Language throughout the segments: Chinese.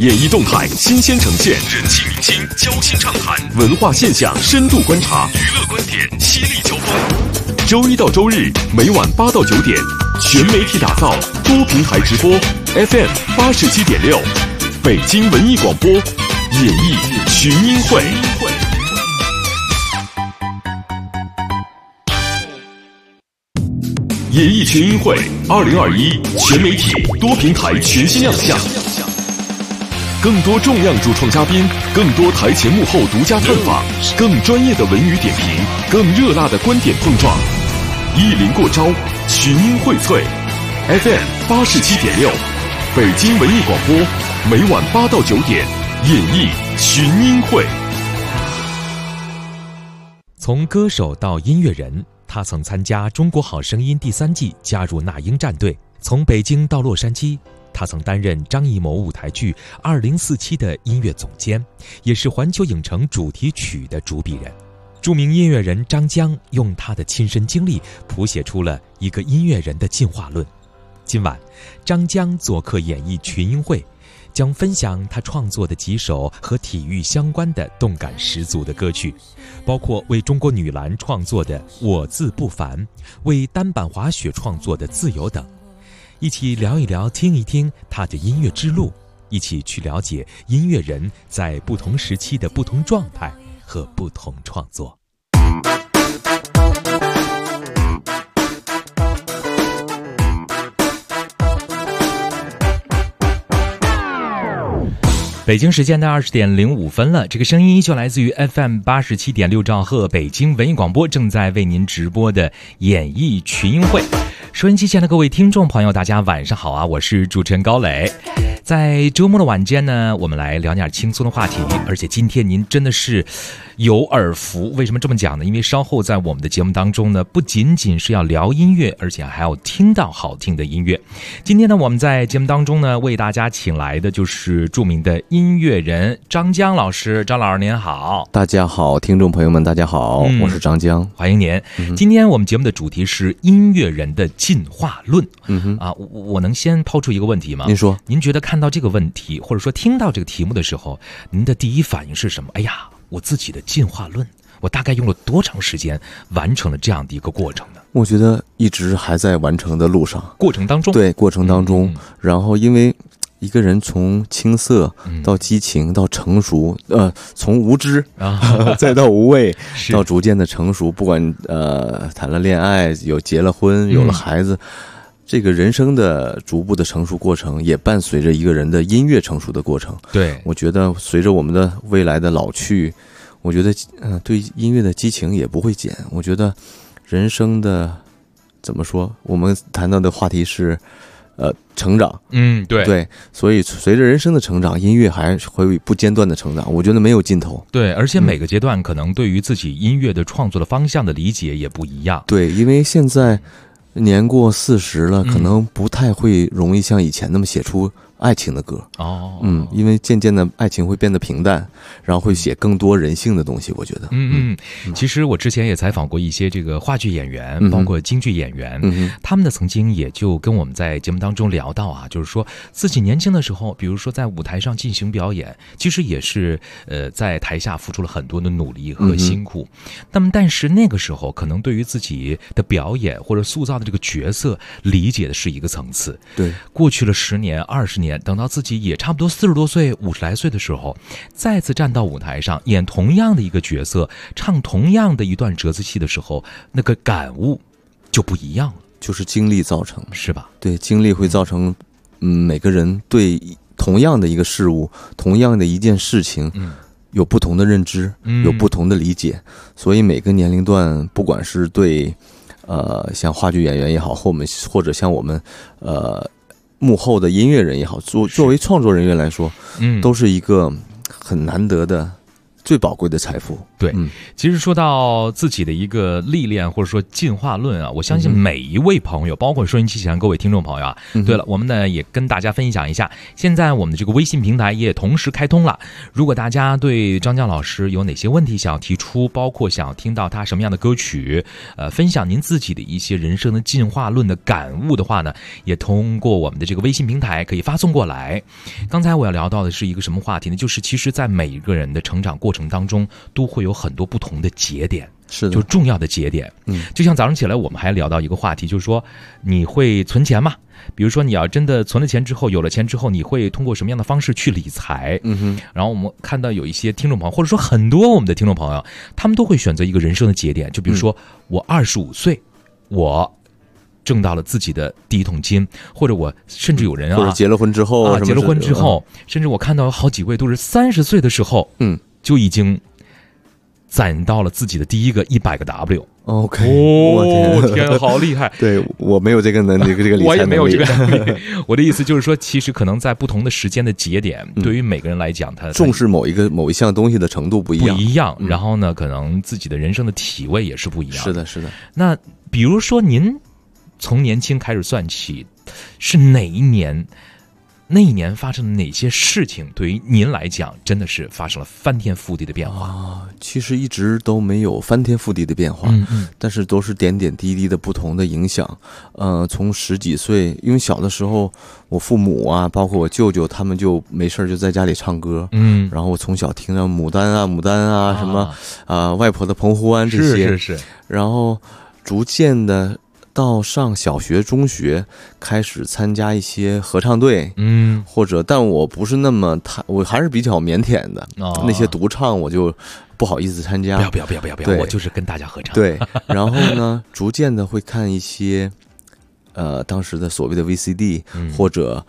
演艺动态新鲜呈现，人气明星交心畅谈，文化现象深度观察，娱乐观点犀利交锋。周一到周日每晚8到9点，全媒体打造，多平台直播 ，FM 87.6，北京文艺广播，演艺群英会。演艺群英会2021全媒体多平台全新亮相，更多重量主创嘉宾，更多台前幕后独家探访，更专业的文娱点评，更热辣的观点碰撞，一临过招，群英荟萃。FM 87.6，北京文艺广播，每晚8到9点，演艺群英会。 从歌手到音乐人，他曾参加《中国好声音》第3季，加入那英战队。从北京到洛杉矶，他曾担任张艺谋舞台剧2047的音乐总监，也是环球影城主题曲的主笔人。著名音乐人张江用他的亲身经历谱写出了一个音乐人的进化论。今晚，张江做客演艺群英会，将分享他创作的几首和体育相关的动感十足的歌曲，包括为中国女篮创作的《我自不凡》，为单板滑雪创作的《自由》等。一起聊一聊，听一听他的音乐之路，一起去了解音乐人在不同时期的不同状态和不同创作。北京时间的20点05分了，这个声音依旧来自于 FM 87.6兆赫北京文艺广播，正在为您直播的演艺群英会。收音机前的各位听众朋友，大家晚上好啊！我是主持人高磊。在周末的晚间呢，我们来聊点轻松的话题，而且今天您真的是有耳福。为什么这么讲呢？因为稍后在我们的节目当中呢，不仅仅是要聊音乐，而且还要听到好听的音乐。今天呢，我们在节目当中呢，为大家请来的就是著名的音乐人张江老师。张老师您好。 大家好，听众朋友们大家好，我是张江， 欢迎您。今天我们节目的主题是音乐人的进化论。我能先抛出一个问题吗？ 您说。 您觉得看到这个问题，或者说听到这个题目的时候，您的第一反应是什么？哎呀，我自己的进化论，我大概用了多长时间完成了这样的一个过程呢？ 我觉得一直还在完成的路上， 过程当中。 对，过程当中。然后因为一个人从青涩到激情到成熟，从无知再到无畏，到逐渐的成熟，不管谈了恋爱，结了婚，有了孩子。这个人生的逐步的成熟过程，也伴随着一个人的音乐成熟的过程。 对， 我觉得随着我们的未来的老去，我觉得对音乐的激情也不会减。我觉得人生的怎么说？我们谈到的话题是成长。对，所以随着人生的成长，音乐还会不间断的成长，我觉得没有尽头。 对，而且每个阶段可能对于自己音乐的创作的方向的理解也不一样。 对，因为现在年过40了，可能不太会容易像以前那么写出爱情的歌。因为渐渐的爱情会变得平淡，然后会写更多人性的东西，我觉得。 其实我之前也采访过一些这个话剧演员，包括京剧演员，他们的曾经也就跟我们在节目当中聊到啊，就是说自己年轻的时候，比如说在舞台上进行表演，其实也是在台下付出了很多的努力和辛苦。但是那个时候可能对于自己的表演或者塑造的这个角色理解的是一个层次。 对， 过去了10年20年，等到自己也差不多40多岁50来岁的时候，再次站到舞台上演同样的一个角色，唱同样的一段折子戏的时候，那个感悟就不一样了。 就是经历造成， 是吧？ 对，经历会造成每个人对同样的一个事物，同样的一件事情，有不同的认知，有不同的理解。所以每个年龄段，不管是对像话剧演员也好，或者像我们幕后的音乐人也好，作为创作人员来说，都是一个很难得的最宝贵的财富。 对，其实说到自己的一个历练或者说进化论啊，我相信每一位朋友，包括收音机前各位听众朋友啊，对了，我们呢也跟大家分享一下，现在我们的这个微信平台也同时开通了。如果大家对张江老师有哪些问题想要提出，包括想要听到他什么样的歌曲，分享您自己的一些人生的进化论的感悟的话呢，也通过我们的这个微信平台可以发送过来。刚才我要聊到的是一个什么话题呢？就是其实在每一个人的成长过程当中都会有很多不同的节点， 是的， 就重要的节点。就像早上起来我们还聊到一个话题，就是说你会存钱吗？比如说你要真的存了钱之后，有了钱之后，你会通过什么样的方式去理财？然后我们看到有一些听众朋友，或者说很多我们的听众朋友，他们都会选择一个人生的节点，就比如说我25岁，我挣到了自己的第一桶金，或者我甚至有人或者结了婚之后结了婚之后，甚至我看到有好几位都是30岁的时候，就已经攒到了自己的第一个100个 W。OK， 我天，好厉害！ 对，我没有这个能力，这个理财能力， 我也没有这个能力。我的意思就是说，其实可能在不同的时间的节点，对于每个人来讲，他重视某一项东西的程度不一样。 然后呢，可能自己的人生的体味也是不一样。 是的，是的。 那比如说，您从年轻开始算起，是哪一年？那一年发生的哪些事情对于您来讲真的是发生了翻天覆地的变化？ 其实一直都没有翻天覆地的变化，但是都是点点滴滴的不同的影响。从10几岁，因为小的时候我父母啊，包括我舅舅，他们就没事就在家里唱歌，然后我从小听到牡丹啊什么外婆的澎湖湾这些， 是， 然后逐渐的到上小学、中学，开始参加一些合唱队，或者，但我不是那么我还是比较腼腆的，那些独唱我就不好意思参加。 不要，我就是跟大家合唱。 对，然后呢，逐渐的会看一些当时的所谓的 VCD，或者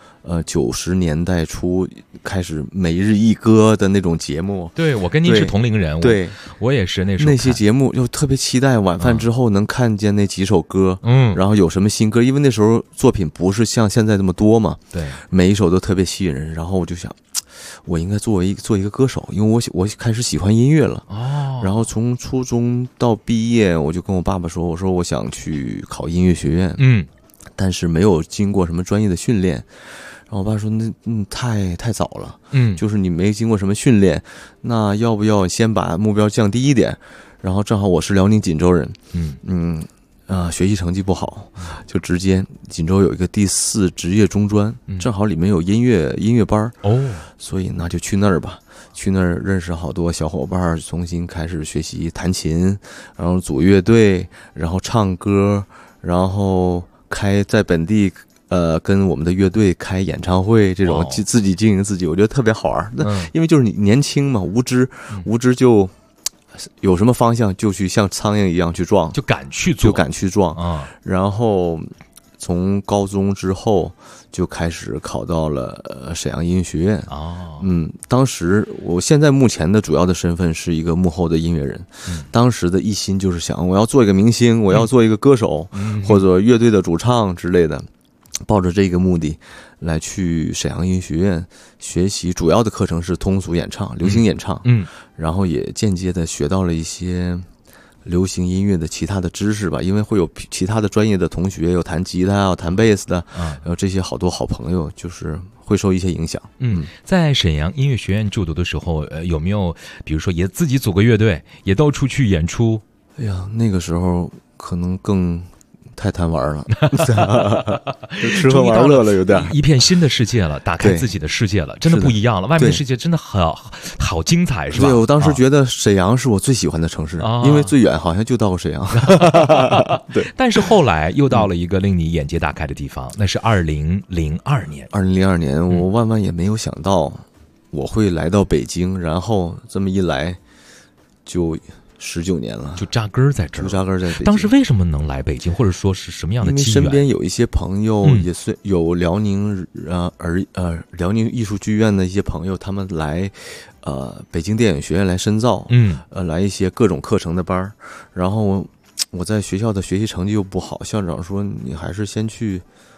90年代初开始每日一歌的那种节目。 对，我跟您是同龄人。 对， 我也是那时候那些节目又特别期待晚饭之后能看见那几首歌，然后有什么新歌，因为那时候作品不是像现在这么多嘛， 对， 每一首都特别吸引人。然后我就想，我应该做一个歌手，因为我开始喜欢音乐了。然后从初中到毕业，我就跟我爸爸说，我说我想去考音乐学院，但是没有经过什么专业的训练。然后我爸说太早了，就是你没经过什么训练，那要不要先把目标降低一点？然后正好我是辽宁锦州人，学习成绩不好，就直接锦州有一个第4职业中专，正好里面有音乐班，所以那就去那儿吧。去那儿认识好多小伙伴，重新开始学习弹琴，然后组乐队，然后唱歌，然后在本地跟我们的乐队开演唱会，这种自己经营自己，我觉得特别好玩。那因为就是你年轻嘛，无知就有什么方向就去像苍蝇一样去撞， 就敢去做， 就敢去撞。然后从高中之后就开始考到了沈阳音乐学院。当时我现在目前的主要的身份是一个幕后的音乐人，当时的一心就是想我要做一个明星，我要做一个歌手，或者乐队的主唱之类的，抱着这个目的来去沈阳音乐学院学习，主要的课程是通俗演唱、流行演唱，然后也间接的学到了一些流行音乐的其他的知识吧，因为会有其他的专业的同学，有弹吉他，有弹贝斯的，有这些好多好朋友，就是会受一些影响。 在沈阳音乐学院就读的时候，有没有比如说也自己组个乐队，也到处去演出？ 哎呀，那个时候可能更太贪玩了，吃喝玩乐了，有点一片新的世界了，打开自己的世界了，真的不一样了。外面的世界真的好精彩，是吧？ 对，我当时觉得沈阳是我最喜欢的城市，因为最远好像就到过沈阳。对， 但是后来又到了一个令你眼界大开的地方，那是2002年。 2002年，我万万也没有想到我会来到北京，然后这么一来就19年了， 就扎根在这儿， 就扎根在北京。 当时为什么能来北京，或者说是什么样的机缘？ 因为身边有一些朋友，也是有辽宁艺术剧院的一些朋友，他们来北京电影学院来深造，来一些各种课程的班，然后我在学校的学习成绩又不好，校长说你还是先去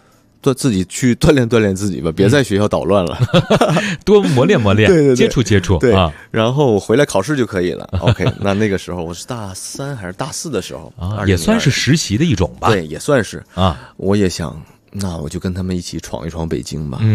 自己去锻炼自己吧，别在学校捣乱了， 多磨练磨练，对，接触对啊。然后我回来考试就可以了。OK， 那个时候我是大3还是大4的时候啊，也算是实习的一种吧。 对，也算是啊。我也想，那我就跟他们一起闯一闯北京吧。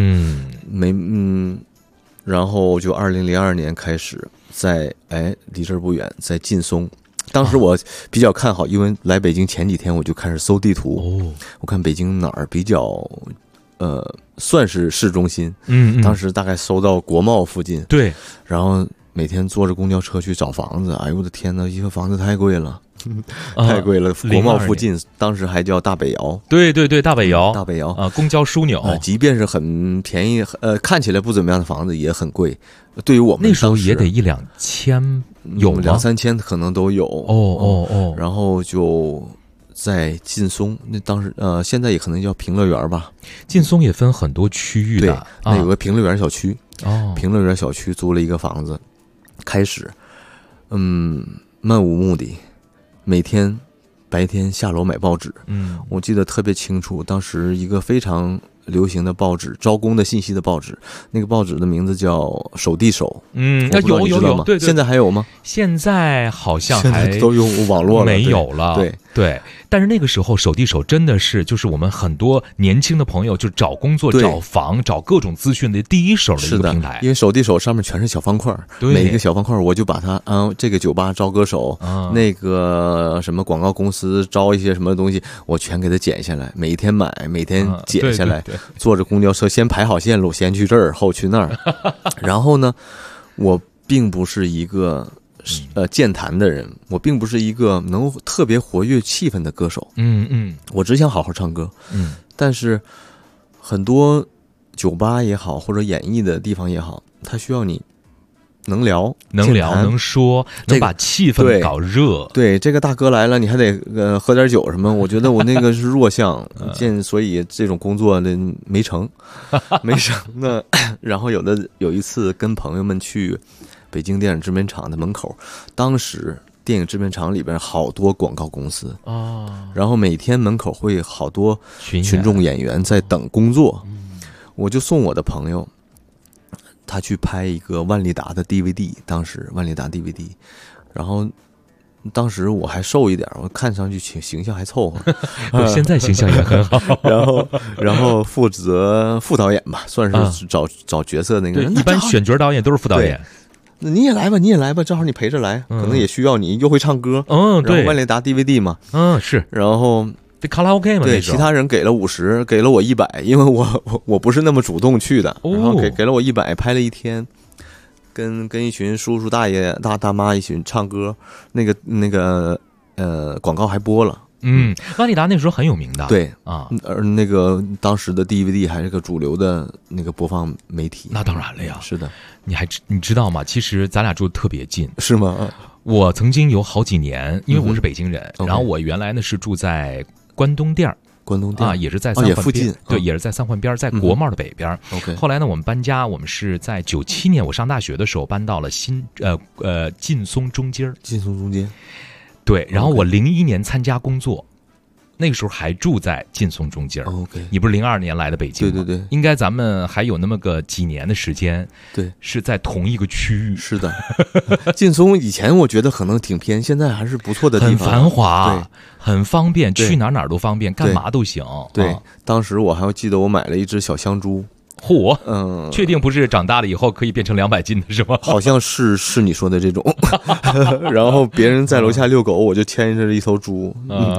然后就2002年开始离这儿不远，在劲松。当时我比较看好，因为来北京前几天我就开始搜地图，我看北京哪儿比较算是市中心，当时大概搜到国贸附近， 对， 然后每天坐着公交车去找房子，哎呦我的天哪，一个房子太贵了。太贵了，国贸附近当时还叫大北窑， 对，大北窑啊， 公交枢纽， 即便是很便宜，看起来不怎么样的房子也很贵。对于我们那时候也得1-2千，有吗 ？2-3千可能都有。然后就在劲松，那当时现在也可能叫平乐园吧。 劲松也分很多区域的， 对，那有个平乐园小区，平乐园小区租了一个房子，开始，漫无目的。每天白天下楼买报纸，我记得特别清楚，当时一个非常流行的报纸，招工的信息的报纸，那个报纸的名字叫《手递手》。有，对，现在还有吗？ 现在好像还都用网络了， 没有了。对，但是那个时候手递手真的是就是我们很多年轻的朋友就找工作、找房、找各种资讯的第一手的一个平台。 因为手递手上面全是小方块，每一个小方块我就把它这个酒吧招歌手，那个什么广告公司招一些什么东西，我全给它剪下来，每天买，每天剪下来，坐着公交车先排好线路，先去这儿，后去那儿。然后呢，我并不是一个健谈的人，我并不是一个能特别活跃气氛的歌手。我只想好好唱歌。但是很多酒吧也好，或者演艺的地方也好，它需要你能聊能说，能把气氛搞热。 对，这个大哥来了，你还得喝点酒什么。我觉得我那个是弱项，所以这种工作的没成。那然后有一次跟朋友们去北京电影制片厂的门口，当时电影制片厂里边好多广告公司然后每天门口会好多群众演员在等工作，我就送我的朋友。他去拍一个万利达的 DVD， 当时万利达 DVD， 然后当时我还瘦一点，我看上去形象还凑合， 我现在形象也很好。 然后负责副导演吧，算是找角色那个人。 一般选角导演都是副导演。 那你也来吧，正好你陪着来，可能也需要你，又会唱歌。 对， 然后万利达 DVD 嘛， 是， 然后。 这卡拉 OK 嘛？ 对，其他人给了50，给了我100，因为我不是那么主动去的，然后给了我100，拍了一天，跟一群叔叔大爷大妈一起唱歌，那个广告还播了。 万利达那时候很有名的。 对那个当时的 DVD 还是个主流的那个播放媒体。 那当然了呀。 是的， 你知道吗？其实咱俩住的特别近。 是吗？ 我曾经有好几年，因为我是北京人，然后我原来呢是住在关东店也是在三环附近， 对，也是在三环边，在国贸的北边。后来呢，我们搬家，我们是在97年我上大学的时候搬到了劲松中街。对，然后我01年参加工作，那个时候还住在劲松中街。你不是02年来的北京吗？ 对， 应该咱们还有那么个几年的时间， 对， 是在同一个区域。 是的，劲松以前我觉得可能挺偏，现在还是不错的地方， 很繁华， 对， 很方便，去哪儿都方便，干嘛都行。 对，当时我还记得我买了一只小香猪。 确定不是长大了以后可以变成200斤的是吗？ 好像是你说的这种。然后别人在楼下遛狗，我就牵着一头猪。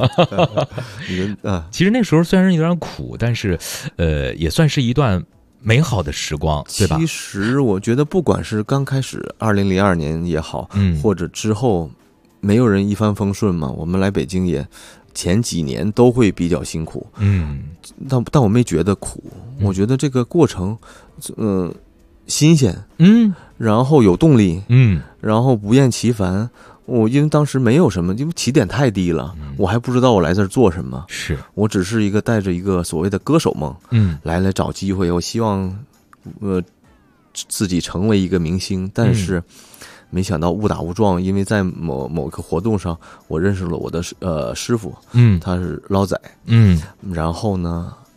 其实那时候虽然有点苦，但是也算是一段美好的时光，对吧？ 其实我觉得不管是刚开始2002年也好，或者之后，没有人一帆风顺嘛。我们来北京也前几年都会比较辛苦，但我没觉得苦，我觉得这个过程，新鲜，然后有动力，然后不厌其烦。因为当时没有什么，因为起点太低了，我还不知道我来这儿做什么，我只是一个带着一个所谓的歌手梦，来找机会，我希望自己成为一个明星，但是。没想到误打误撞，因为在某个活动上，我认识了我的师傅，他是捞仔，然后呢，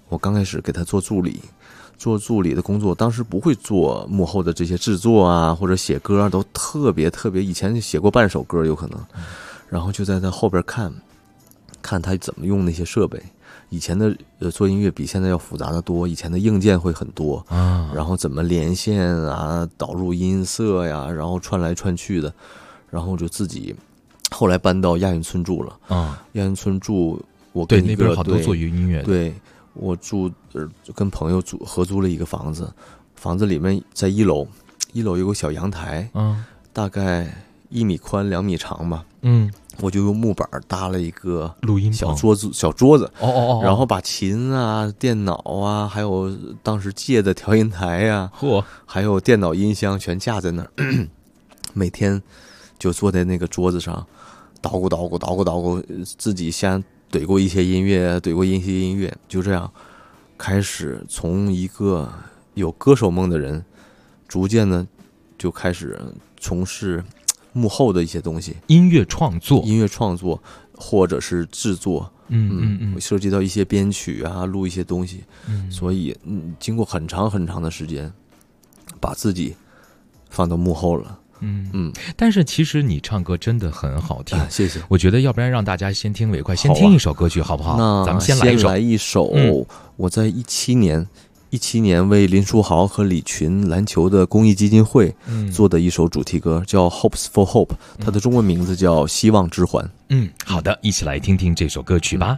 我刚开始给他做助理的工作，当时不会做幕后的这些制作啊，或者写歌啊，都特别以前写过半首歌有可能，然后就在他后边看他怎么用那些设备。以前的做音乐比现在要复杂的多，以前的硬件会很多啊，然后怎么连线啊，导入音色呀，然后串来串去的，然后就自己后来搬到亚运村住了啊。亚运村住，我跟那边好多做音乐的， 对，我跟朋友合租了一个房子，房子里面在一楼有个小阳台，大概1米宽2米长吧，我就用木板搭了一个录音小桌子，然后把琴啊、电脑啊，还有当时借的调音台呀，还有电脑音箱全架在那儿，每天就坐在那个桌子上捣鼓，自己先怼过一些音乐，就这样开始从一个有歌手梦的人，逐渐的就开始从事幕后的一些东西， 音乐创作或者是制作，涉及到一些编曲啊，录一些东西，所以经过很长的时间，把自己放到幕后了。 但是其实你唱歌真的很好听， 谢谢。 我觉得要不然让大家先听尾快，先听一首歌曲好不好？ 那咱们先来一首，我在17年为林书豪和李群篮球的公益基金会做的一首主题歌，叫 Hopes for Hope， 它的中文名字叫希望之环。 好的，一起来听听这首歌曲吧。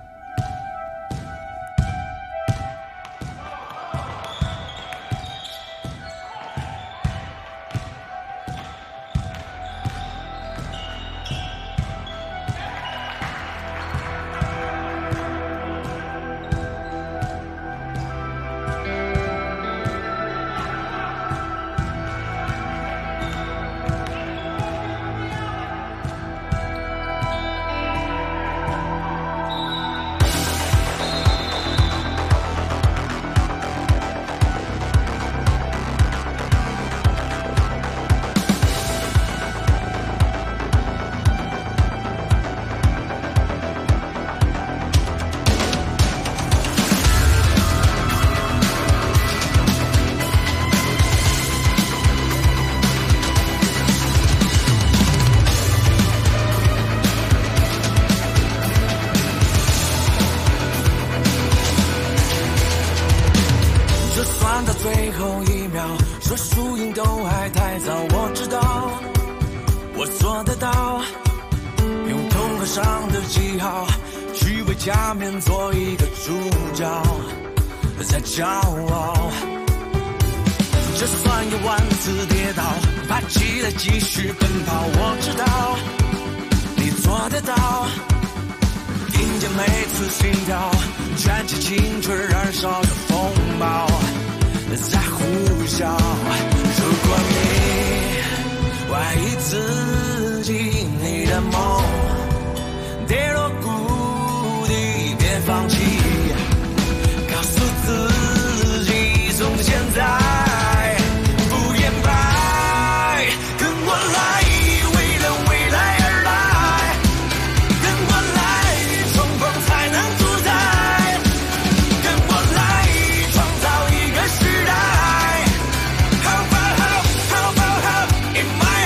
最后一秒说输赢都还太早，我知道我做得到，用痛刻上的记号去为假面做一个主角，再骄傲。就算有万次跌倒，爬起来继续奔跑，我知道你做得到，听见每次心跳卷起青春燃烧的风暴在呼啸。如果你怀疑自己，你的梦跌落谷底，别放弃，告诉自己从现在不言败，跟我来，为了未来而来，跟我来，冲锋才能主宰，跟我来，创造一个时代。How about how about how in my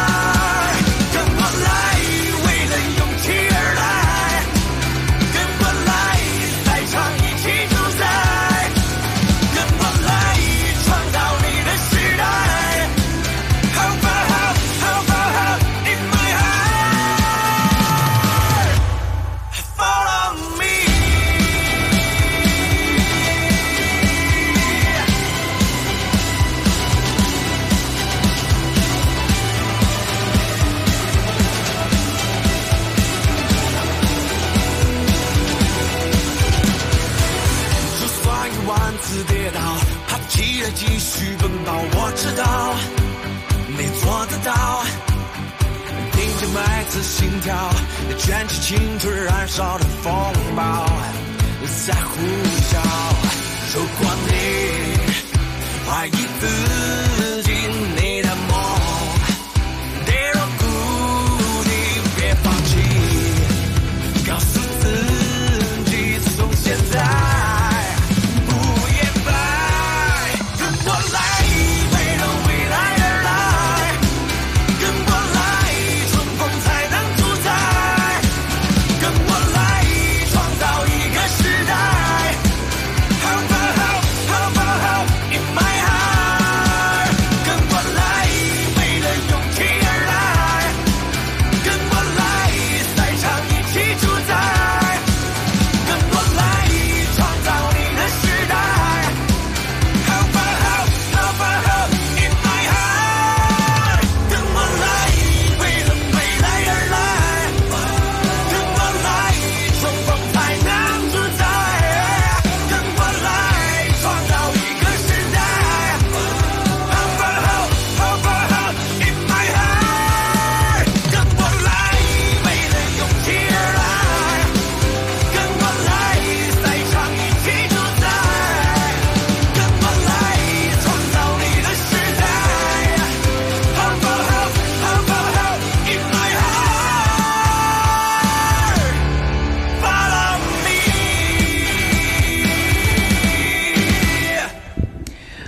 heart， 跟我来，为了勇气而来，跟我来，在场一起主宰，跟我来，创造你的时代。How about how about how in my heart， follow me。就算一万次跌倒，爬起来继续奔跑，我知道你做得到，听着每次心跳卷起青春燃烧的风暴在呼啸。如果你怀疑自己，你的梦跌落谷底，别放弃，告诉自己从现在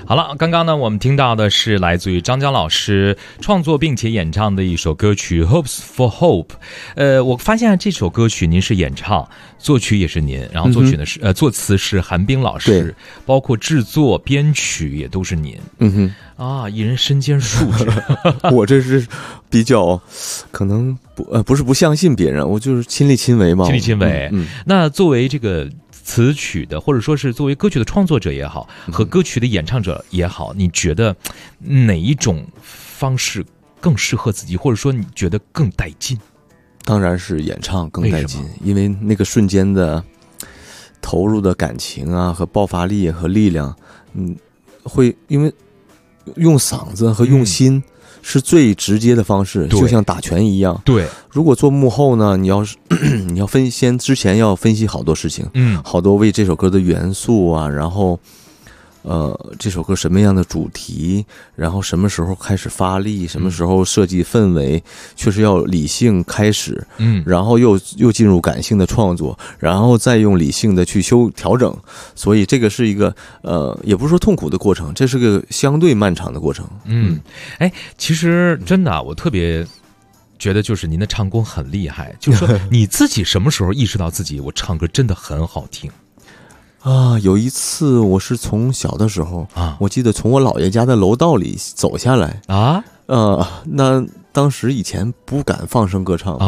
好了，刚刚呢我们听到的是来自于张江老师创作并且演唱的一首歌曲 Hopes for Hope。我发现这首歌曲您是演唱，作曲也是您，然后作曲呢是作词是韩冰老师，包括制作编曲也都是您。一人身兼数职。 我这是比较可能不是不相信别人，我就是亲力亲为嘛。 亲力亲为。那作为这个词曲的，或者说是作为歌曲的创作者也好，和歌曲的演唱者也好，你觉得哪一种方式更适合自己，或者说你觉得更带劲？ 当然是演唱更带劲，因为那个瞬间的投入的感情啊和爆发力和力量，会因为用嗓子和用心是最直接的方式，就像打拳一样。对，如果做幕后呢，你要之前要分析好多事情，好多为这首歌的元素啊，然后这首歌什么样的主题，然后什么时候开始发力，什么时候设计氛围，确实要理性开始，然后又进入感性的创作，然后再用理性的去调整，所以这个是一个也不是说痛苦的过程，这是个相对漫长的过程。 其实真的我特别觉得就是您的唱功很厉害，就是说你自己什么时候意识到自己我唱歌真的很好听？ 有一次我是从小的时候我记得从我姥爷家的楼道里走下来那当时以前不敢放声歌唱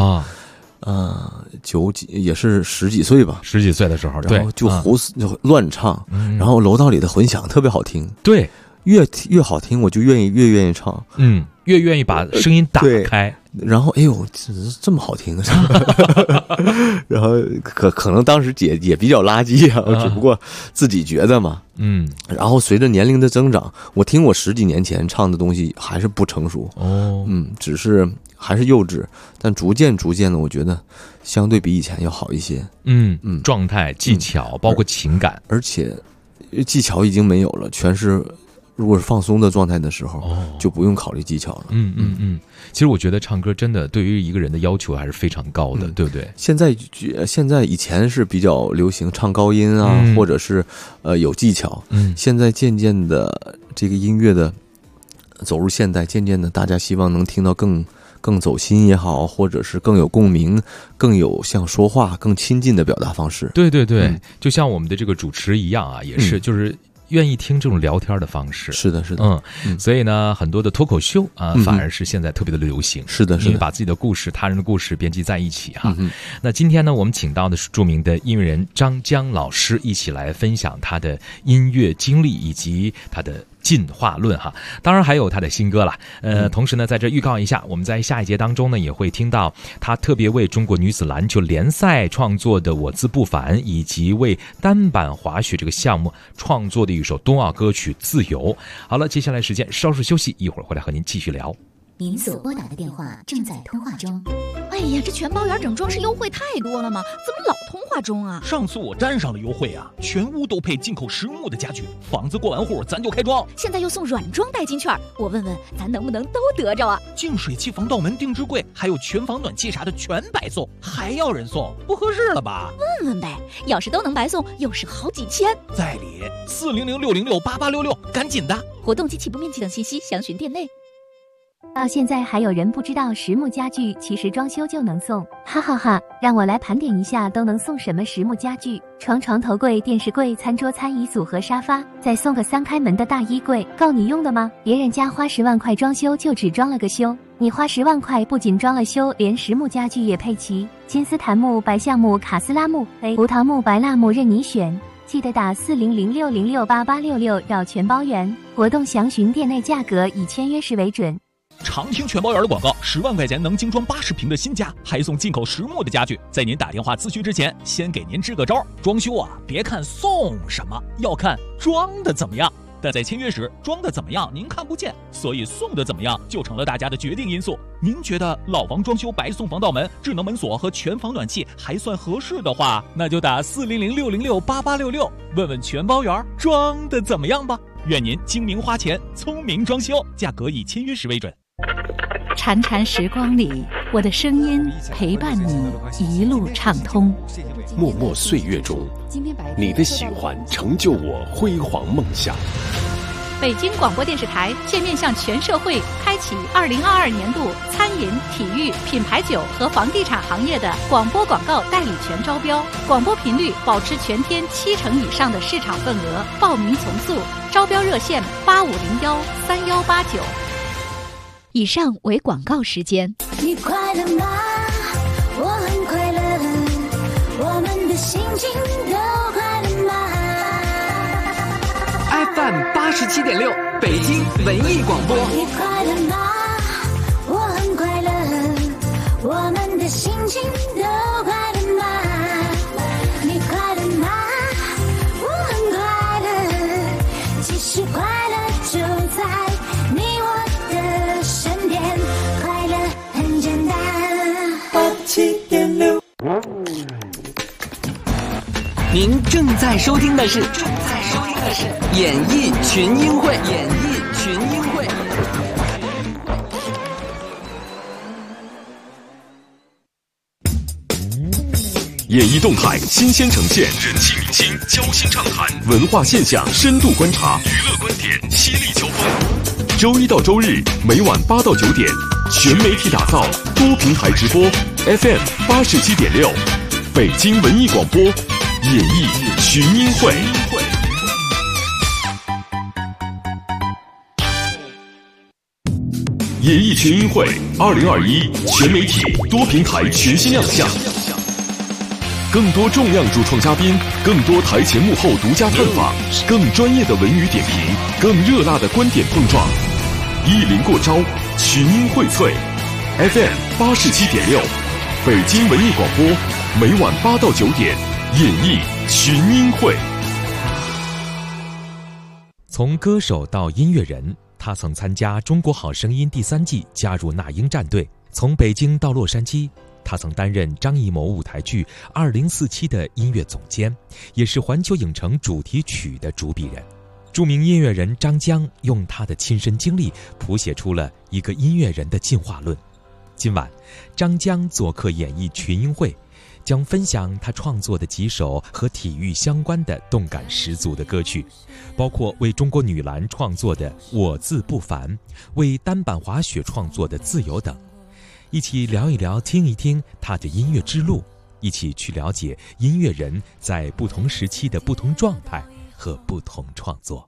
也是十几岁吧 ，10几岁的时候， 然后就就乱唱，然后楼道里的混响特别好听， 对， 越好听我就越愿意唱， 越愿意把声音打开， 然后哎呦这么好听然后可能当时也比较垃圾只不过自己觉得嘛，然后随着年龄的增长，我听我10几年前唱的东西还是不成熟只是还是幼稚，但逐渐的我觉得相对比以前要好一些， 状态技巧包括情感， 而且技巧已经没有了，全是如果是放松的状态的时候就不用考虑技巧了。 其实我觉得唱歌真的对于一个人的要求还是非常高的，对不对？ 现在以前是比较流行唱高音啊，或者是有技巧，现在渐渐的这个音乐的走入现代，渐渐的大家希望能听到更走心也好，或者是更有共鸣，更有像说话更亲近的表达方式。 对，就像我们的这个主持一样也是就是愿意听这种聊天的方式。 是的所以呢很多的脱口秀反而是现在特别的流行。 是的因为把自己的故事他人的故事编辑在一起那今天呢我们请到的是著名的音乐人张江老师，一起来分享他的音乐经历以及他的进化论当然还有他的新歌了。同时呢在这预告一下，我们在下一节当中呢也会听到他特别为中国女子篮球联赛创作的我自不凡，以及为单板滑雪这个项目创作的一首冬奥歌曲自由。好了，接下来时间稍事休息，一会儿回来和您继续聊。 您所拨打的电话正在通话中。哎呀，这全包圆整装饰优惠太多了吗？怎么老通话中啊？ 上次我沾上了优惠全屋都配进口实木的家具，房子过完户咱就开装。 现在又送软装代金券，我问问咱能不能都得着啊？ 净水器、防盗门、定制柜，还有全房暖气啥的全白送，还要人送，不合适了吧？ 问问呗，要是都能白送，又是好几千。 在理，400-606-8866，赶紧的！ 活动及起步面积等信息详询店内。 到现在还有人不知道实木家具其实装修就能送，哈哈哈！让我来盘点一下都能送什么实木家具：床头柜、电视柜、餐桌、餐椅组合、沙发，再送个3开门的大衣柜，够你用的吗？别人家花10万块装修就只装了个修，你花10万块不仅装了修，连实木家具也配齐，金丝檀木、白橡木、卡斯拉木、胡桃木、白蜡木任你选。记得打400-606-8866绕全包圆，活动详询店内价格，以签约时为准。 常听全包圆的广告，10万块钱能精装80平的新家，还送进口实木的家具。在您打电话咨询之前，先给您支个招，装修别看送什么，要看装的怎么样。但在签约时，装的怎么样您看不见，所以送的怎么样就成了大家的决定因素。您觉得老房装修白送防盗门、智能门锁和全房暖气还算合适的话，那就打400-606-8866，问问全包圆装的怎么样吧。愿您精明花钱，聪明装修，价格以签约时为准。 潺潺时光里，我的声音陪伴你一路畅通。 默默岁月中，你的喜欢成就我辉煌梦想。 北京广播电视台现面向全社会开启2022年度餐饮、体育、品牌酒和房地产行业的广播广告代理权招标，广播频率保持全天70%以上的市场份额，报名从速，招标热线85013189。 以上为广告时间。 你快乐吗？我很快乐，我们的心情都快乐吗？ FM 87.6北京文艺广播。 你快乐吗？我很快乐，我们的心情都快乐吗？你快乐吗？我很快乐，其实快乐就在你我的身边，快乐很简单。87.6。 您正在收听的是演艺群英会。 演艺动态新鲜呈现，人气明星交心畅谈，文化现象深度观察，娱乐观点犀利交锋。周一到周日每晚8到9点，全媒体打造，多平台直播 ，FM 87.6，北京文艺广播，演艺群英会。演艺群英会2021全媒体多平台全新亮相。更多重量主创嘉宾，更多台前幕后独家探访，更专业的文娱点评，更热辣的观点碰撞，一临过招，群英荟萃。FM 87.6，北京文艺广播，每晚8到9点，演艺群英会。 从歌手到音乐人，他曾参加《中国好声音》第3季，加入那英战队。从北京到洛杉矶，他曾担任张艺谋舞台剧2047的音乐总监，也是环球影城主题曲的主笔人。著名音乐人张江用他的亲身经历谱写出了一个音乐人的进化论。今晚，张江做客演艺群英会，将分享他创作的几首和体育相关的动感十足的歌曲，包括为中国女篮创作的《我自不凡》，为单板滑雪创作的《自由》等。一起聊一聊，听一听他的音乐之路，一起去了解音乐人在不同时期的不同状态和不同创作。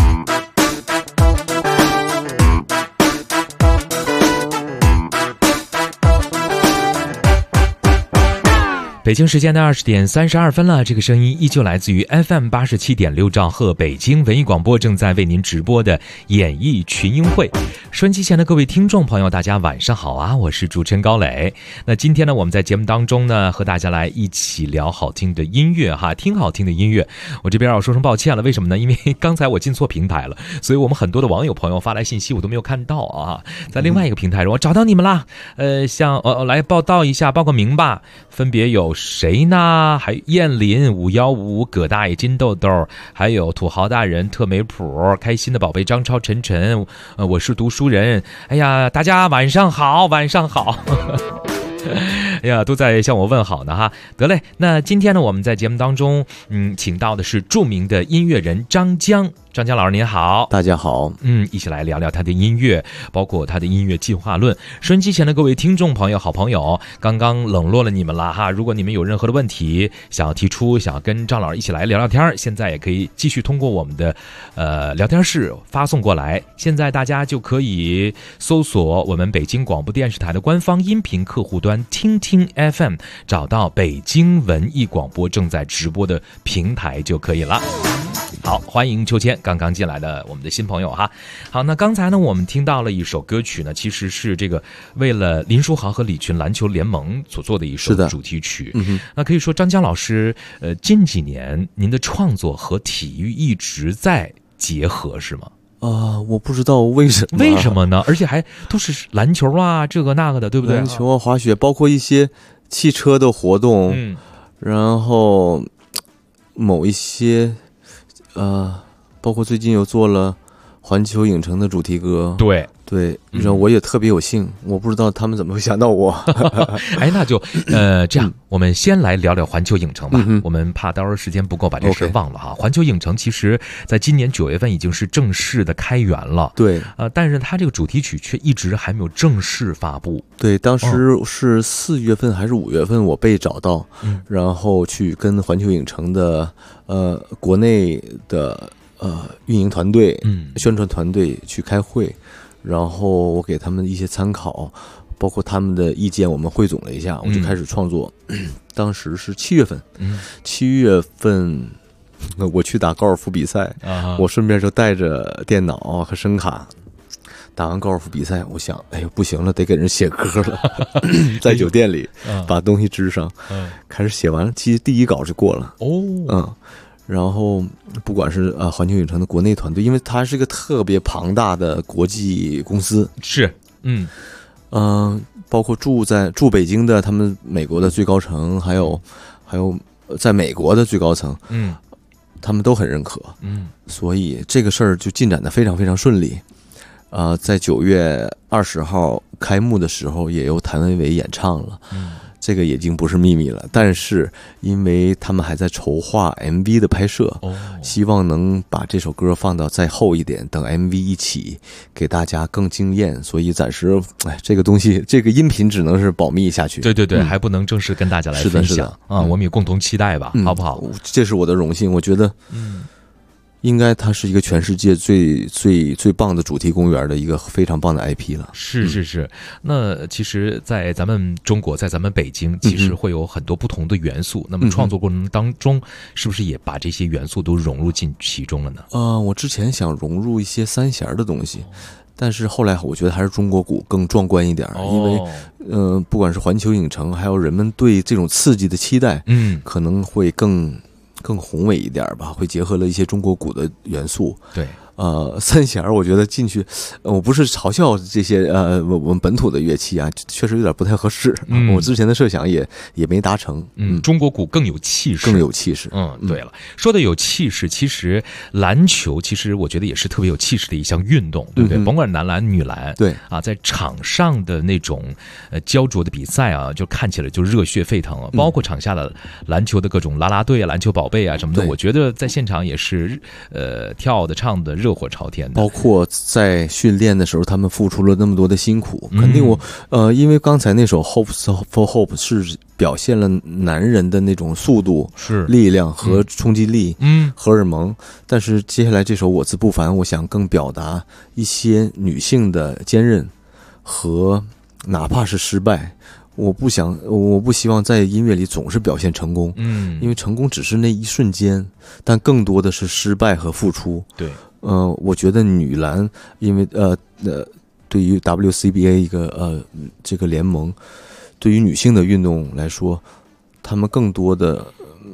北京时间的20点32分了，这个声音依旧来自于 FM 87.6兆赫北京文艺广播，正在为您直播的演艺群英会。收音机前的各位听众朋友，大家晚上好啊！我是主持人高磊。那今天呢，我们在节目当中呢，和大家来一起聊好听的音乐哈，听好听的音乐。我这边要说声抱歉了，为什么呢？因为刚才我进错平台了，所以我们很多的网友朋友发来信息我都没有看到啊。在另外一个平台上，我找到你们啦。来报道一下，报个名吧。分别有谁呢？还有燕林、515、葛大爷、金豆豆，还有土豪大人、特美普、开心的宝贝张超、晨晨，我是读书人。哎呀，大家晚上好，晚上好。哎呀，都在向我问好呢哈。得嘞，那今天呢，我们在节目当中，请到的是著名的音乐人张江。张江老师您好。 大家好。 一起来聊聊他的音乐，包括他的音乐进化论。收音机前的各位听众朋友、好朋友，刚刚冷落了你们了哈。如果你们有任何的问题想要提出，想要跟张老师一起来聊聊天，现在也可以继续通过我们的聊天室发送过来。现在大家就可以搜索我们北京广播电视台的官方音频客户端听听 FM， 找到北京文艺广播正在直播的平台就可以了。好，欢迎秋千刚刚进来的我们的新朋友哈。好，那刚才呢，我们听到了一首歌曲呢，其实是这个为了林书豪和李群篮球联盟所做的一首主题曲。那可以说张江老师，近几年您的创作和体育一直在结合，是吗？ 我不知道为什么呢？而且还都是篮球啊，这个那个的，对不对？ 篮球啊，滑雪，包括一些汽车的活动，然后某一些包括最近又做了环球影城的主题歌。 对， 然后我也特别有幸，我不知道他们怎么会想到我。 哎，那就这样，我们先来聊聊环球影城吧。我们怕到时候时间不够把这事忘了哈。环球影城其实在今年9月份已经是正式的开园了。 对， 但是它这个主题曲却一直还没有正式发布。 对，当时是4月份还是5月份，我被找到，然后去跟环球影城的国内的运营团队、宣传团队去开会。然后我给他们一些参考，包括他们的意见，我们汇总了一下，我就开始创作。当时是7月份，7月份我去打高尔夫比赛，我顺便就带着电脑和声卡。打完高尔夫比赛，我想，哎呦不行了，得给人写歌了，在酒店里把东西支上，开始写完了，其实第一稿就过了。然后不管是环球影城的国内团队，因为它是一个特别庞大的国际公司， 是， 包括住北京的他们美国的最高层，还有在美国的最高层，他们都很认可，所以这个事儿就进展得非常非常顺利。在9月20号开幕的时候，也由谭维维演唱了。这个已经不是秘密了，但是因为他们还在筹划 MV 的拍摄，希望能把这首歌放到再后一点，等 MV 一起给大家更惊艳，所以暂时这个东西这个音频只能是保密下去。 对，还不能正式跟大家来分享啊，我们也共同期待吧，好不好？ 这是我的荣幸，我觉得应该它是一个全世界最棒的主题公园的一个非常棒的 IP 了。 是。那其实在咱们中国，在咱们北京，其实会有很多不同的元素，那么创作过程当中是不是也把这些元素都融入进其中了呢？ 我之前想融入一些三弦的东西，但是后来我觉得还是中国鼓更壮观一点，因为不管是环球影城，还有人们对这种刺激的期待，可能会更宏伟一点吧，会结合了一些中国鼓的元素。 对， 三弦我觉得进去，我不是嘲笑这些我们本土的乐器啊，确实有点不太合适。我之前的设想也没达成。 中国鼓更有气势，对了，说的有气势，其实篮球其实我觉得也是特别有气势的一项运动，对不对？甭管男篮女篮， 对啊，在场上的那种焦灼的比赛啊，就看起来就热血沸腾啊。包括场下的篮球的各种啦啦队啊、篮球宝贝啊什么的，我觉得在现场也是跳的唱的热火朝天的。 包括在训练的时候，他们付出了那么多的辛苦，肯定因为刚才那首 Hope for Hope 是表现了男人的那种速度、力量和冲击力、荷尔蒙，但是接下来这首我自不凡，我想更表达一些女性的坚韧和哪怕是失败。我不希望在音乐里总是表现成功，因为成功只是那一瞬间，但更多的是失败和付出。 对， 我觉得女篮，因为对于 WCBA 一个这个联盟，对于女性的运动来说，她们更多的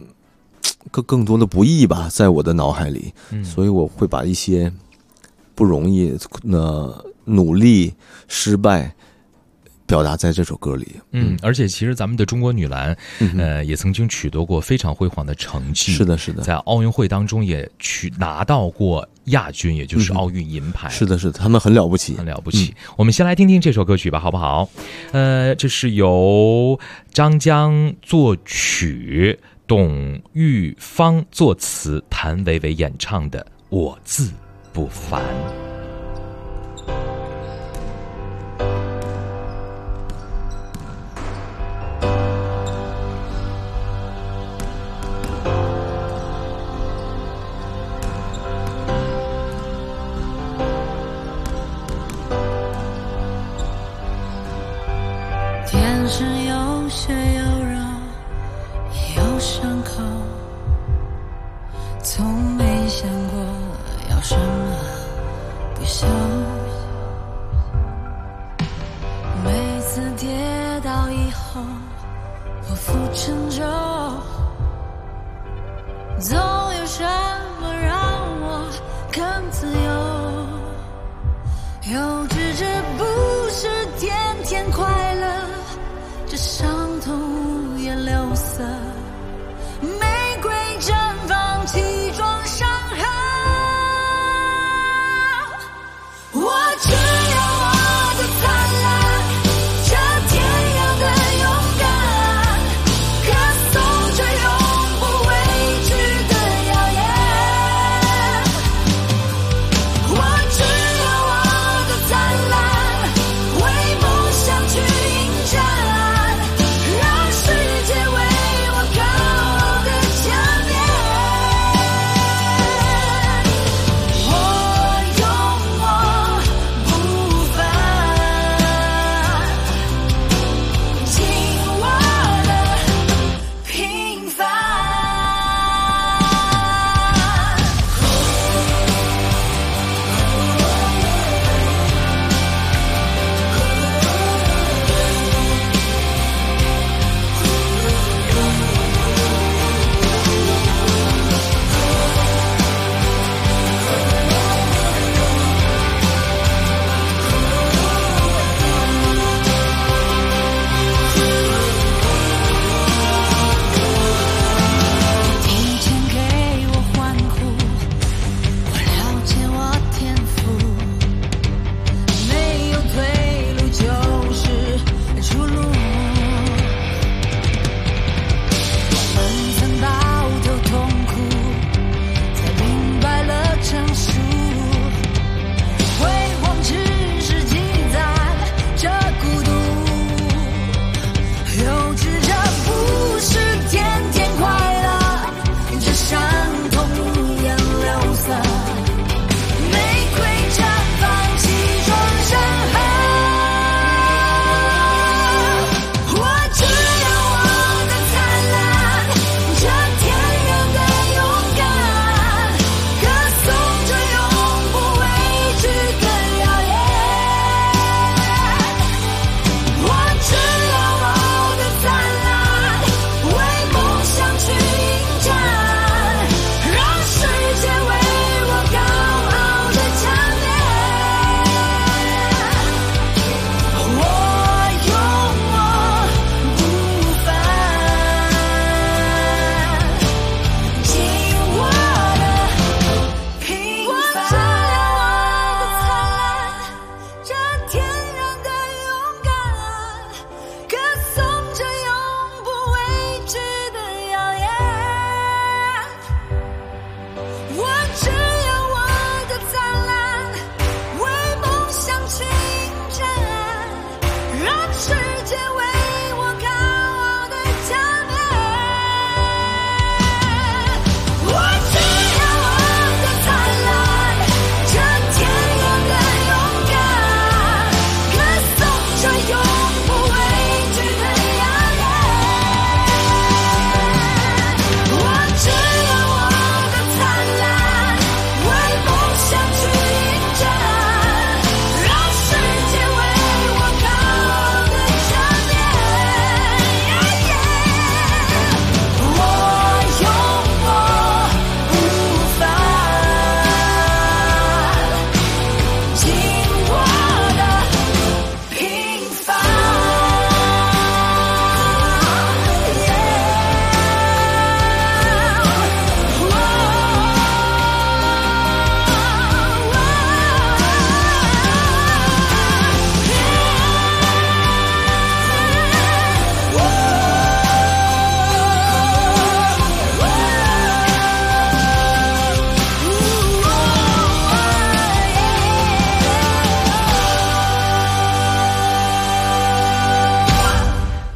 不易吧，在我的脑海里，所以我会把一些不容易、努力、失败表达在这首歌里。 而且其实咱们的中国女篮也曾经取得过非常辉煌的成绩。 是的， 在奥运会当中也拿到过亚军，也就是奥运银牌。 是的，他们很了不起。 我们先来听听这首歌曲吧，好不好？这是由张江作曲，董玉芳作词，谭维维演唱的《我自不凡》。 天生有血有肉，也有伤口，从没想过要什么不朽。每次跌倒以后，破釜沉舟，总有什么让我更自由。又知这不是天天快乐，这伤痛五颜六色，玫瑰绽放其中伤痕。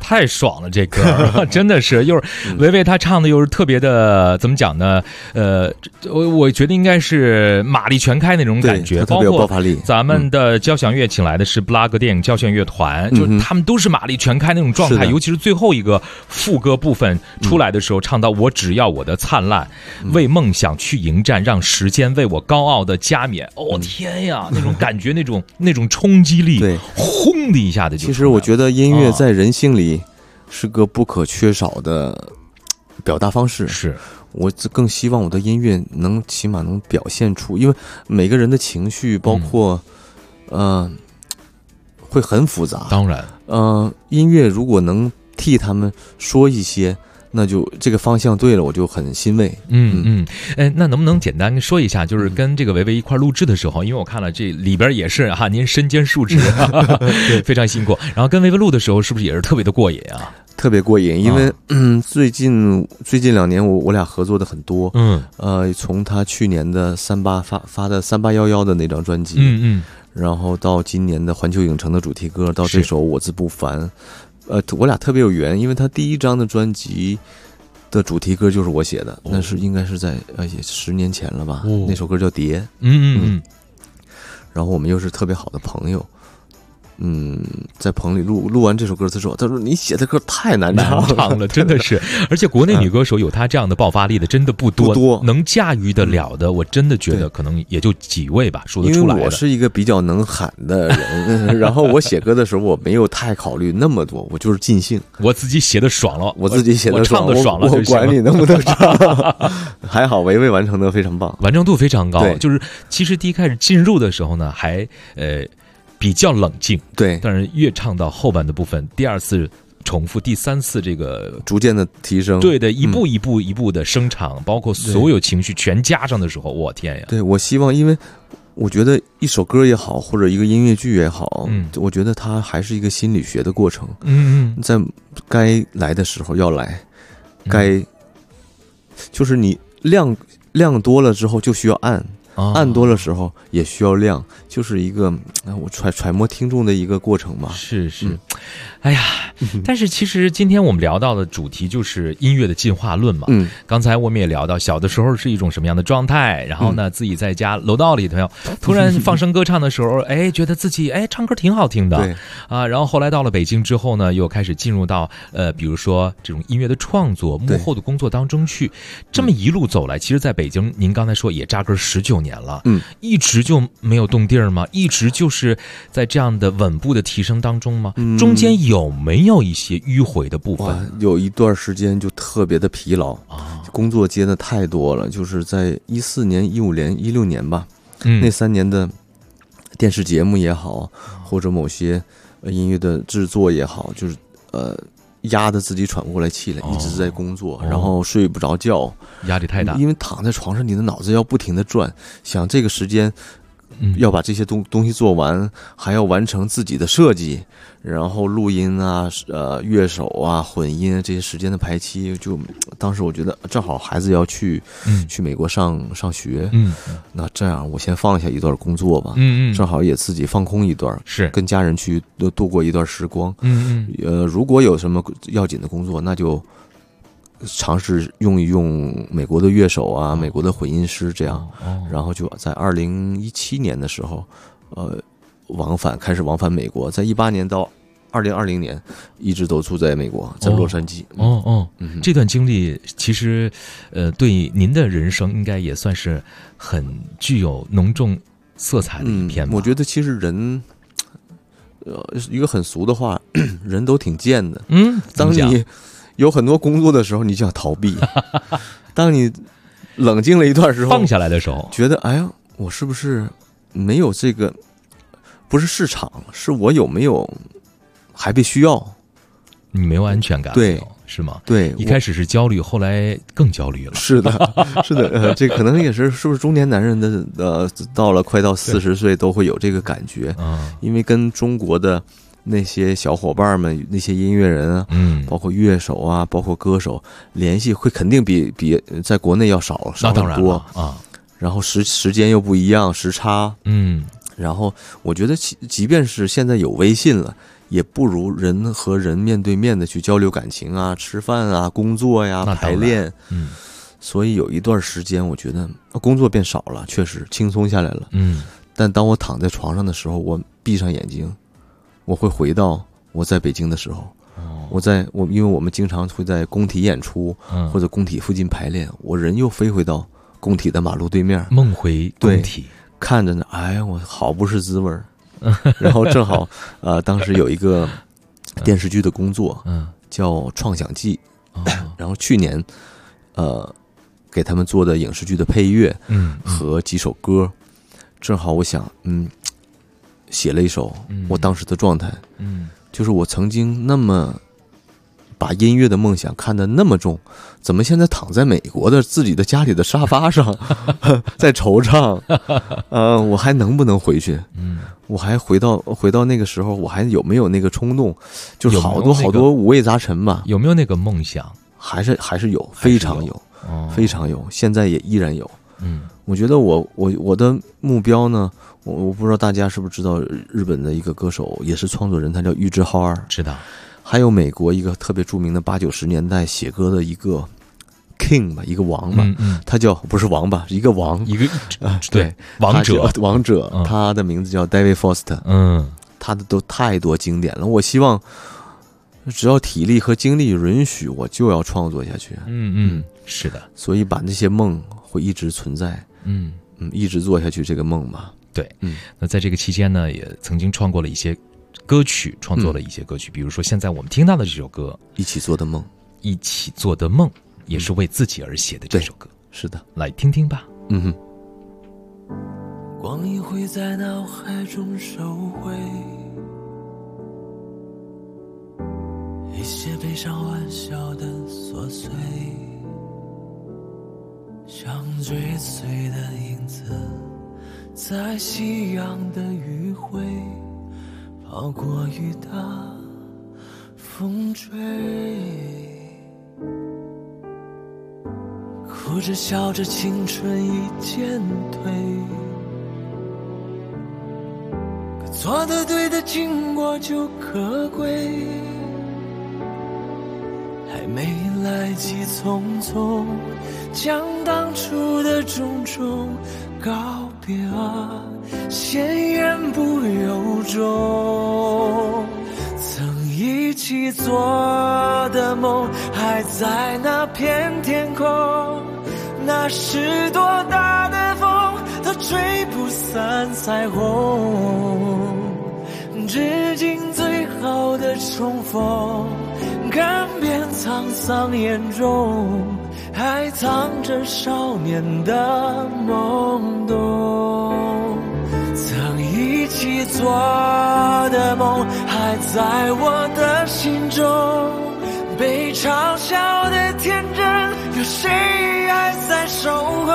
太爽了，这歌真的是，又是维维他唱的又是特别的，怎么讲呢？我觉得应该是马力全开那种感觉， 特别有爆发力。 咱们的交响乐请来的是布拉格电影交响乐团，就是他们都是马力全开那种状态，尤其是最后一个副歌部分出来的时候，唱到我只要我的灿烂，为梦想去迎战，让时间为我高傲的加冕。哦天呀，那种感觉，那种冲击力， 对， 轰的一下子就。 其实我觉得音乐在人性里是个不可缺少的表达方式。 是， 我更希望我的音乐起码能表现出，因为每个人的情绪包括会很复杂。 当然， 音乐如果能替他们说一些，那就这个方向对了，我就很欣慰。 那能不能简单说一下，就是跟这个维维一块录制的时候，因为我看了这里边也是哈，您身兼数职，非常辛苦。然后跟维维录的时候，是不是也是特别的过瘾啊？ 特别过瘾，因为最近2年我俩合作的很多，从他去年的38发的3811的那张专辑，然后到今年的环球影城的主题歌，到这首我自不凡。我俩特别有缘，因为他第一张的专辑的主题歌就是我写的，那是应该是在也10年前了吧，那首歌叫《蝶》，然后我们又是特别好的朋友。在棚里录完这首歌的时候，他说你写的歌太难唱了，真的是，而且国内女歌手有她这样的爆发力的真的不多，能驾驭得了的，我真的觉得可能也就几位吧，说得出来的。 因为我是一个比较能喊的人，然后我写歌的时候我没有太考虑那么多，我就是尽兴， 我自己写的爽了， 我自己写的唱的爽了， 我管你能不能唱。还好维维完成的非常棒， 完成度非常高。就是其实第一开始进入的时候呢，还比较冷静， 对， 但是越唱到后半的部分，第二次重复，第三次这个逐渐的提升， 对的，一步一步的升场，包括所有情绪全加上的时候，我天呀！ 对，我希望，因为我觉得一首歌也好，或者一个音乐剧也好，我觉得它还是一个心理学的过程。在该来的时候要来，就是你亮多了之后就需要暗多的时候也需要亮，就是一个我揣摩听众的一个过程嘛。 是，哎呀，但是其实今天我们聊到的主题就是音乐的进化论嘛。刚才我们也聊到小的时候是一种什么样的状态，然后呢自己在家楼道里头突然放声歌唱的时候，觉得自己唱歌挺好听的， 对啊，然后后来到了北京之后呢，又开始进入到比如说这种音乐的创作幕后的工作当中去。这么一路走来，其实在北京您刚才说也扎根19年了，一直就没有动地儿吗？一直就是在这样的稳步的提升当中吗？中间有没有一些迂回的部分？ 有一段时间就特别的疲劳，工作接的太多了，就是在14年、15年、16年吧，那3年的电视节目也好，或者某些音乐的制作也好，就是压得自己喘不过来气来，一直在工作，然后睡不着觉， 压力太大。 因为躺在床上，你的脑子要不停的转，想这个时间要把这些东西做完，还要完成自己的设计，然后录音啊、乐手啊、混音这些时间的排期，就当时我觉得正好孩子要去美国上学，那这样我先放下一段工作吧，正好也自己放空一段， 是跟家人去度过一段时光，如果有什么要紧的工作，那就尝试用一用美国的乐手啊，美国的混音师这样，然后就在2017年的时候，开始往返美国，在18年到2020年一直都住在美国，在洛杉矶。 这段经历其实对您的人生应该也算是很具有浓重色彩的一篇吧。 我觉得其实人一个很俗的话，人都挺贱的。当你有很多工作的时候，你就想逃避；当你冷静了一段时候， 放下来的时候， 觉得哎呀，我是不是没有这个？不是市场，是我有没有还被需要？ 你没有安全感， 对， 是吗？ 对， 一开始是焦虑，后来更焦虑了。 是的，是的，这可能也是不是中年男人的到了快到40岁都会有这个感觉，因为跟中国的那些小伙伴们、那些音乐人啊，包括乐手啊，包括歌手联系会肯定比在国内要少很多啊。然后时间又不一样，时差， 然后我觉得即便是现在有微信了，也不如人和人面对面的去交流感情啊、吃饭啊、工作呀、排练。所以有一段时间我觉得工作变少了，确实轻松下来了。但当我躺在床上的时候，我闭上眼睛，我会回到我在北京的时候。因为我们经常会在工体演出，或者工体附近排练，我人又飞回到工体的马路对面， 梦回工体， 看着呢，哎呀，我好不是滋味儿。然后正好当时有一个电视剧的工作，叫《创想记》，然后去年给他们做的影视剧的配乐，和几首歌，正好我想写了一首我当时的状态，就是我曾经那么把音乐的梦想看得那么重，怎么现在躺在美国的自己的家里的沙发上在惆怅，我还能不能回去？我还回到那个时候，我还有没有那个冲动？就是好多五味杂陈吧。 有没有那个梦想？ 还是有，非常有，非常有，现在也依然有。我觉得我的目标呢，我不知道大家是不是知道日本的一个歌手，也是创作人，他叫玉置浩二。 知道。 还有美国一个特别著名的80、90年代写歌的一个 king 吧，一个王吧，他叫不是王吧，一个王， 一个对王者，他的名字叫 David Foster。他的都太多经典了。我希望只要体力和精力允许，我就要创作下去。 是的， 所以把那些梦会一直存在，一直做下去这个梦嘛。 对，那在这个期间呢，也曾经创作了一些歌曲，比如说现在我们听到的这首歌《 一起做的梦》， 一起做的梦也是为自己而写的这首歌。 是的， 来听听吧。 光阴会在脑海中收回一些悲伤玩笑的琐碎，像追随的影子，在夕阳的余晖跑过雨打风吹，哭着笑着青春已渐退，可错的对的经过就可贵，还没来及匆匆将当初的种种告别啊，鲜艳不由衷。曾一起做的梦还在那片天空，那是多大的风都吹不散彩虹，致敬最好的重逢，看遍沧桑眼中还藏着少年的懵懂。曾一起做的梦还在我的心中，被嘲笑的天真有谁还在守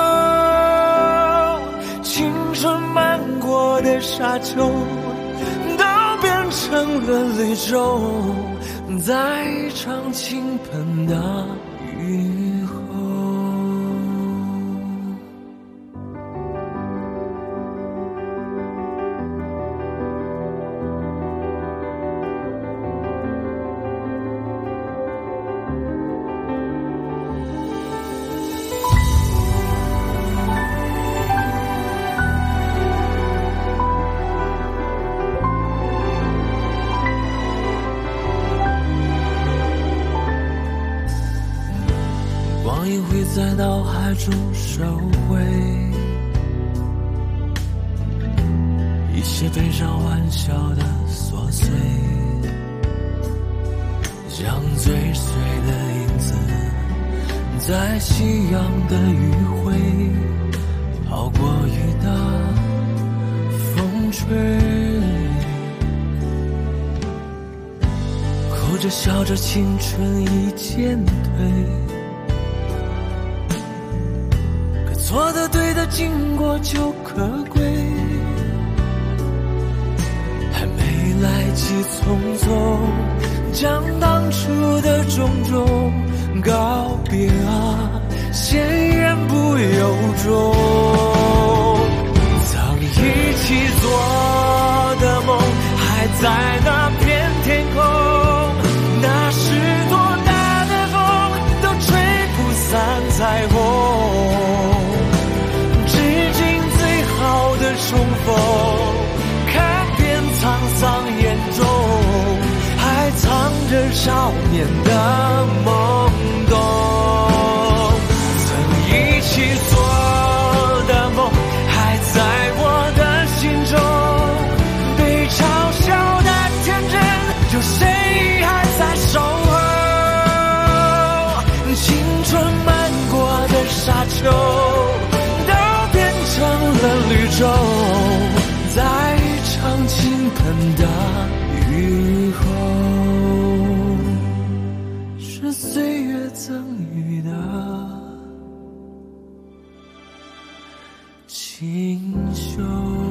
候，青春漫过的沙丘都变成了绿洲，在一场倾盆的雨后。光阴会在脑海中收回一些悲伤玩笑的琐碎，像追随的影子，在夕阳的余晖跑过雨打风吹，哭着笑着青春已渐退，错的对的经过就可贵，还没来及匆匆将当初的种种告别啊，鲜艳不由衷。曾一起做的梦还在那片天空，那是多大的风都吹不散彩虹，致敬最好的重逢，看遍沧桑眼中还藏着少年的懵懂，曾一起做的梦还在我的心中，被嘲笑的天真，有谁还在守候？青春漫过的沙丘都变成了绿洲，在一场倾盆的雨后，是岁月赠予的清秀。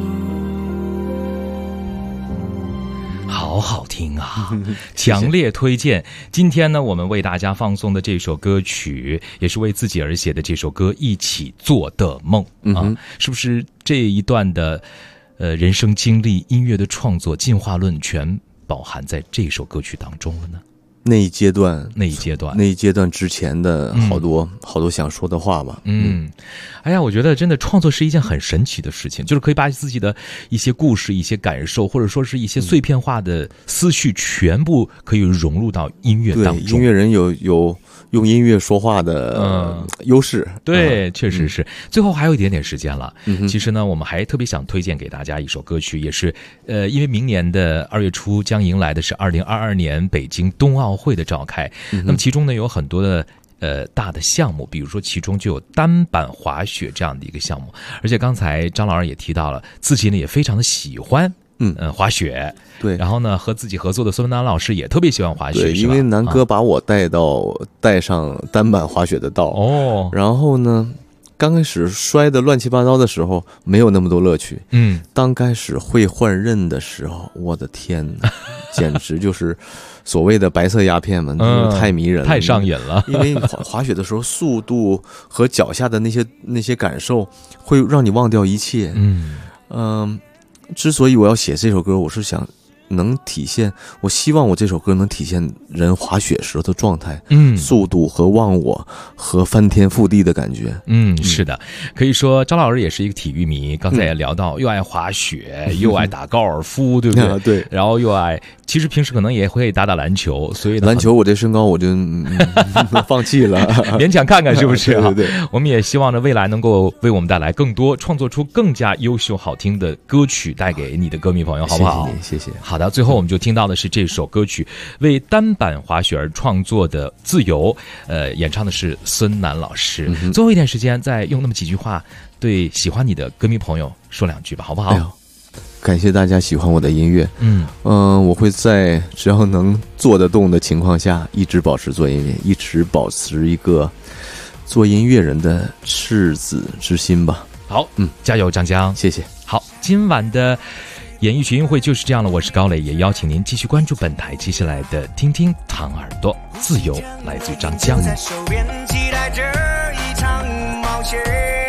好好听啊，强烈推荐。今天呢，我们为大家放送的这首歌曲，也是为自己而写的这首歌《一起做的梦》啊，是不是这一段的人生经历、音乐的创作进化论全饱含在这首歌曲当中了呢？ 那一阶段之前的好多想说的话吧。 哎呀，我觉得真的创作是一件很神奇的事情，就是可以把自己的一些故事、一些感受，或者说是一些碎片化的思绪，全部可以融入到音乐当中。 对，音乐人有用音乐说话的优势。 对，确实是。最后还有一点点时间了，其实呢，我们还特别想推荐给大家一首歌曲，也是因为明年的2月初将迎来的是2022年北京冬奥会的召开，那么其中呢有很多的大的项目，比如说其中就有单板滑雪这样的一个项目，而且刚才张老师也提到了自己呢也非常的喜欢滑雪， 对， 然后呢和自己合作的孙文南老师也特别喜欢滑雪， 对，因为南哥把我带上单板滑雪的道哦，然后呢刚开始摔得乱七八糟的时候没有那么多乐趣，当开始会换刃的时候，我的天哪，简直就是所谓的白色鸦片嘛，太迷人了， 太上瘾了。 因为滑雪的时候，速度和脚下的那些感受，会让你忘掉一切。之所以我要写这首歌，我是想能体现，我希望我这首歌能体现人滑雪时候的状态，速度和忘我和翻天覆地的感觉。 是的，可以说张老师也是一个体育迷，刚才也聊到，又爱滑雪，又爱打高尔夫，对不对？ 对， 然后又爱，其实平时可能也会打篮球，所以呢， 篮球我这身高我就放弃了， 勉强看看是不是？ 对， 我们也希望呢，未来能够为我们带来更多，创作出更加优秀好听的歌曲，带给你的歌迷朋友，好不好？ 谢谢。 好的，最后我们就听到的是这首歌曲，为单板滑雪而创作的《自由》，演唱的是孙楠老师。最后一点时间，再用那么几句话对喜欢你的歌迷朋友说两句吧，好不好？ 感谢大家喜欢我的音乐。我会在只要能做得动的情况下，一直保持做音乐，一直保持一个做音乐人的赤子之心吧。 好，加油，张江， 谢谢。 好，今晚的演艺群英会就是这样了，我是高磊，也邀请您继续关注本台接下来的听听糖耳朵自由，来自于张江。 在手边期待着一场冒险，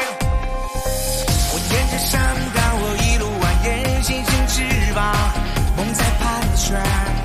我沿着山岗，我一路蜿蜒，星星翅膀，梦在盘旋，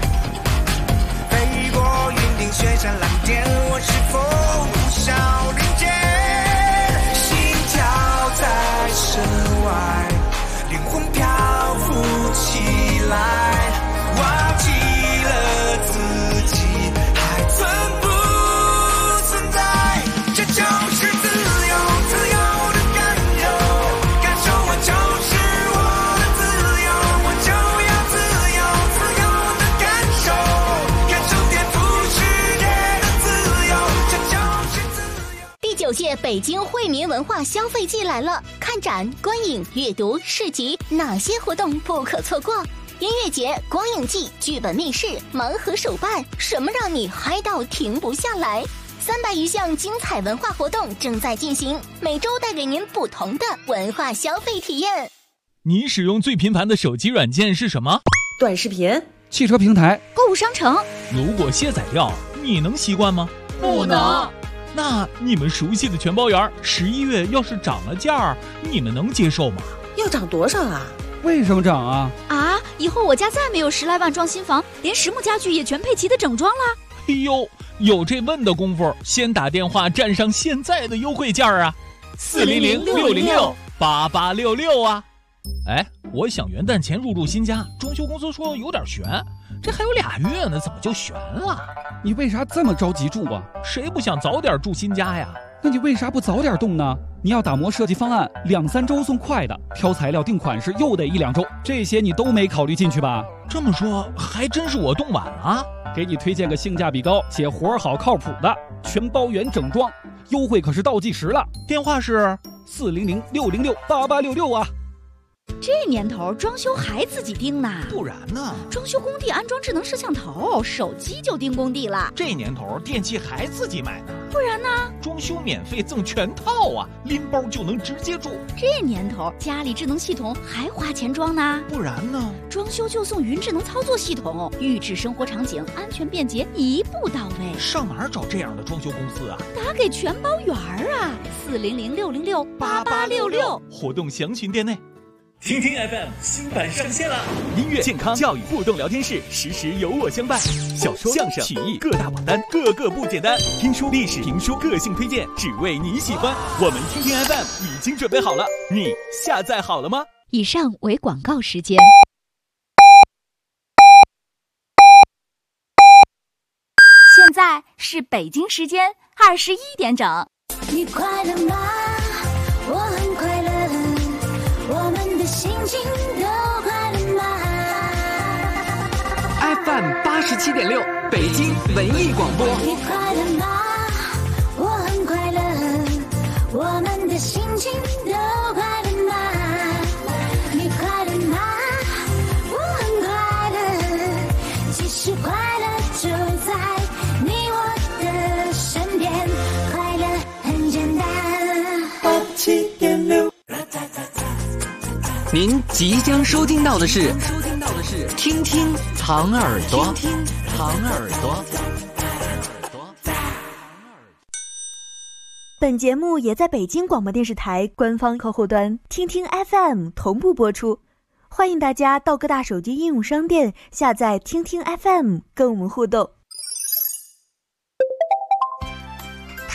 飞过云顶雪山蓝天，我是否呼啸林间，心跳在身外，灵魂漂浮起来，忘记了自己还存不存在，这就是自由，自由的感受，感受我就是我的自由，我就要自由，自由的感受，感受颠覆世界的自由，这就是自由。 第9届北京惠民文化消费季来了，看展、观影、阅读、市集，哪些活动不可错过？音乐节、光影季、剧本密室、盲盒手办，什么让你嗨到停不下来？300余项精彩文化活动正在进行，每周带给您不同的文化消费体验。 你使用最频繁的手机软件是什么？ 短视频、 汽车平台、 购物商城。 如果卸载掉，你能习惯吗？ 不能。 那你们熟悉的全包圆11月要是涨了价，你们能接受吗？ 要涨多少啊？ 为什么涨啊？ 啊！以后我家再没有10来万装新房，连实木家具也全配齐的整装了。 哎呦，有这问的功夫，先打电话占上现在的优惠价啊！400-606-8866啊！哎，我想元旦前入住新家，装修公司说有点悬，这还有2月呢，怎么就悬了？ 你为啥这么着急住啊？ 谁不想早点住新家呀？ 那你为啥不早点动呢？你要打磨设计方案，2、3周送快的，挑材料定款式又得1、2周，这些你都没考虑进去吧？ 这么说，还真是我动晚了。 给你推荐个性价比高且活好靠谱的全包圆整装，优惠可是倒计时了。 电话是 400-606-8866啊。 这年头装修还自己盯呢？ 不然呢？ 装修工地安装智能摄像头，手机就盯工地了。 这年头电器还自己买呢？ 不然呢？ 装修免费赠全套啊，拎包就能直接住。 这年头家里智能系统还花钱装呢？ 不然呢？ 装修就送云智能操作系统，预制生活场景，安全便捷，一步到位。 上哪儿找这样的装修公司啊？ 打给全包圆啊，400-606-8866， 活动详询店内。 听听 FM 新版上线了，音乐、健康、教育互动聊天室，时时有我相伴。小说、相声、曲艺各大榜单，个个不简单。听书、历史、评书、个性推荐，只为你喜欢。我们听听 FM 已经准备好了，你下载好了吗？ 以上为广告时间。现在是北京时间21点整。 你快乐吗？我很快乐。我们的心情都快乐吗 ？FM 87.6，北京文艺广播。 你快乐吗？我很快乐。我们的心情都快乐吗？你快乐吗？我很快乐。其实快乐就在你我的身边，快乐很简单。87.6。 您即将收听到的是听听糖耳朵，听听糖耳朵。 本节目也在北京广播电视台官方客户端听听 FM 同步播出，欢迎大家到各大手机应用商店下载听听 FM 跟我们互动。